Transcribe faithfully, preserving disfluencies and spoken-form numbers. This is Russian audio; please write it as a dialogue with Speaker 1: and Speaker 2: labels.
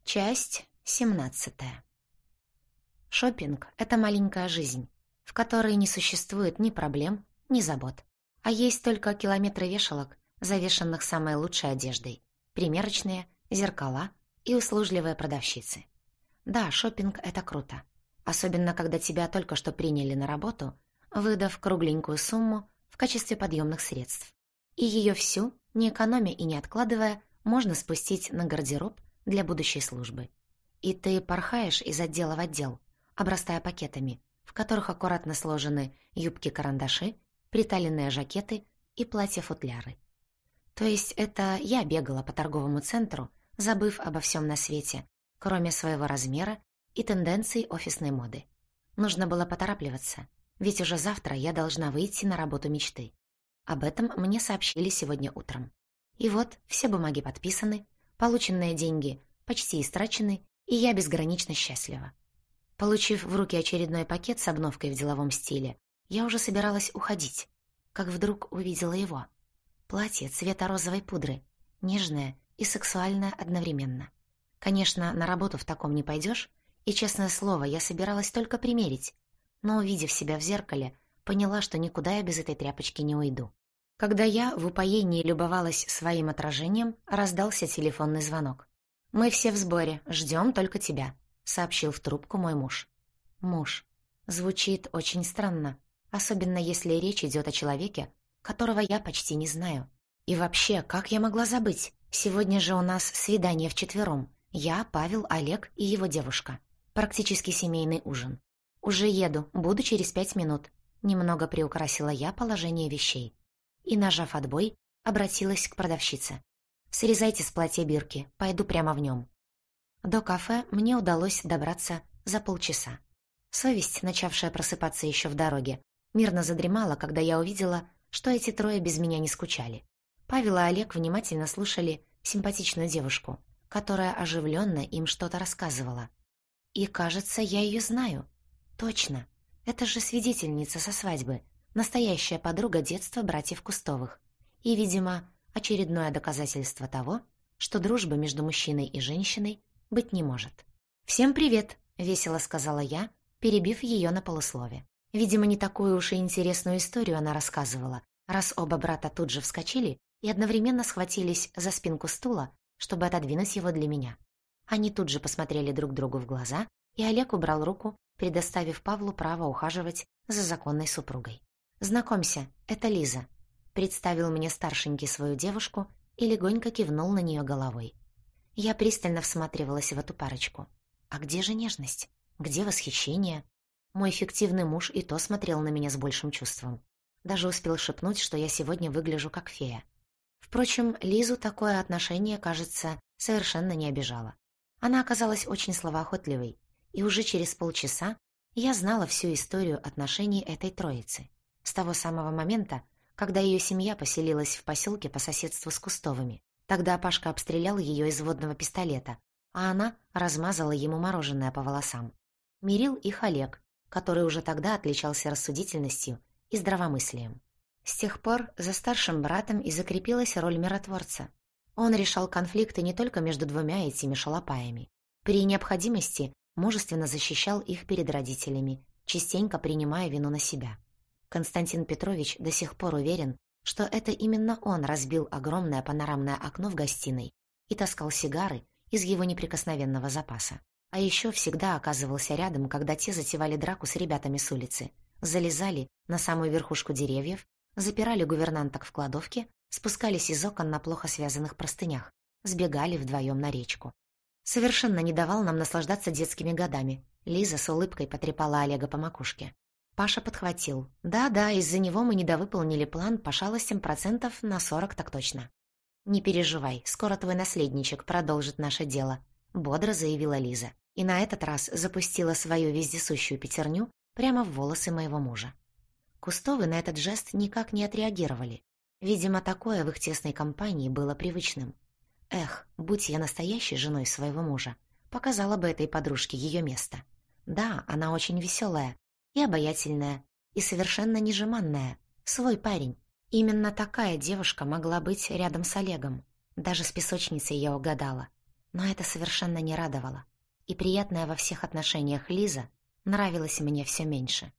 Speaker 1: Часть семнадцатая. Шопинг — это маленькая жизнь, в которой не существует ни проблем, ни забот, а есть только километры вешалок, завешанных самой лучшей одеждой, примерочные, зеркала и услужливые продавщицы. Да, шопинг — это круто, особенно когда тебя только что приняли на работу, выдав кругленькую сумму в качестве подъемных средств. И ее всю, не экономя и не откладывая, можно спустить на гардероб для будущей службы. И ты порхаешь из отдела в отдел, обрастая пакетами, в которых аккуратно сложены юбки-карандаши, приталенные жакеты и платья-футляры. То есть это я бегала по торговому центру, забыв обо всем на свете, кроме своего размера и тенденций офисной моды. Нужно было поторапливаться, ведь уже завтра я должна выйти на работу мечты. Об этом мне сообщили сегодня утром. И вот все бумаги подписаны, полученные деньги почти истрачены, и я безгранично счастлива. Получив в руки очередной пакет с обновкой в деловом стиле, я уже собиралась уходить, как вдруг увидела его. Платье цвета розовой пудры, нежное и сексуальное одновременно. Конечно, на работу в таком не пойдешь, и, честное слово, я собиралась только примерить, но, увидев себя в зеркале, поняла, что никуда я без этой тряпочки не уйду. Когда я в упоении любовалась своим отражением, раздался телефонный звонок. «Мы все в сборе, ждем только тебя», — сообщил в трубку мой муж. Муж. Звучит очень странно, особенно если речь идет о человеке, которого я почти не знаю. И вообще, как я могла забыть? Сегодня же у нас свидание вчетвером. Я, Павел, Олег и его девушка. Практически семейный ужин. «Уже еду, буду через пять минут», — немного приукрасила я положение вещей. И, нажав отбой, обратилась к продавщице. «Срезайте с платья бирки, пойду прямо в нем». До кафе мне удалось добраться за полчаса. Совесть, начавшая просыпаться еще в дороге, мирно задремала, когда я увидела, что эти трое без меня не скучали. Павел и Олег внимательно слушали симпатичную девушку, которая оживленно им что-то рассказывала. И, кажется, я ее знаю. Точно, это же свидетельница со свадьбы, настоящая подруга детства братьев Кустовых. И, видимо, очередное доказательство того, что дружбы между мужчиной и женщиной быть не может. «Всем привет!» — весело сказала я, перебив ее на полуслове. Видимо, не такую уж и интересную историю она рассказывала, раз оба брата тут же вскочили и одновременно схватились за спинку стула, чтобы отодвинуть его для меня. Они тут же посмотрели друг другу в глаза, и Олег убрал руку, предоставив Павлу право ухаживать за законной супругой. «Знакомься, это Лиза», — представил мне старшенький свою девушку и легонько кивнул на нее головой. Я пристально всматривалась в эту парочку. А где же нежность? Где восхищение? Мой фиктивный муж и то смотрел на меня с большим чувством. Даже успел шепнуть, что я сегодня выгляжу как фея. Впрочем, Лизу такое отношение, кажется, совершенно не обижало. Она оказалась очень словоохотливой, и уже через полчаса я знала всю историю отношений этой троицы. С того самого момента, когда ее семья поселилась в поселке по соседству с Кустовыми. Тогда Пашка обстрелял ее из водного пистолета, а она размазала ему мороженое по волосам. Мирил их Олег, который уже тогда отличался рассудительностью и здравомыслием. С тех пор за старшим братом и закрепилась роль миротворца. Он решал конфликты не только между двумя этими шалопаями. При необходимости мужественно защищал их перед родителями, частенько принимая вину на себя. Константин Петрович до сих пор уверен, что это именно он разбил огромное панорамное окно в гостиной и таскал сигары из его неприкосновенного запаса. А еще всегда оказывался рядом, когда те затевали драку с ребятами с улицы, залезали на самую верхушку деревьев, запирали гувернанток в кладовке, спускались из окон на плохо связанных простынях, сбегали вдвоем на речку. Совершенно не давал нам наслаждаться детскими годами. Лиза с улыбкой потрепала Олега по макушке. Паша подхватил. «Да-да, из-за него мы недовыполнили план по шалостям процентов на сорок так точно». «Не переживай, скоро твой наследничек продолжит наше дело», — бодро заявила Лиза. И на этот раз запустила свою вездесущую пятерню прямо в волосы моего мужа. Кустовы на этот жест никак не отреагировали. Видимо, такое в их тесной компании было привычным. Эх, будь я настоящей женой своего мужа, показала бы этой подружке ее место. Да, она очень веселая и обаятельная, и совершенно нежеманная, свой парень. Именно такая девушка могла быть рядом с Олегом. Даже с песочницей я угадала. Но это совершенно не радовало. И приятная во всех отношениях Лиза нравилась мне все меньше.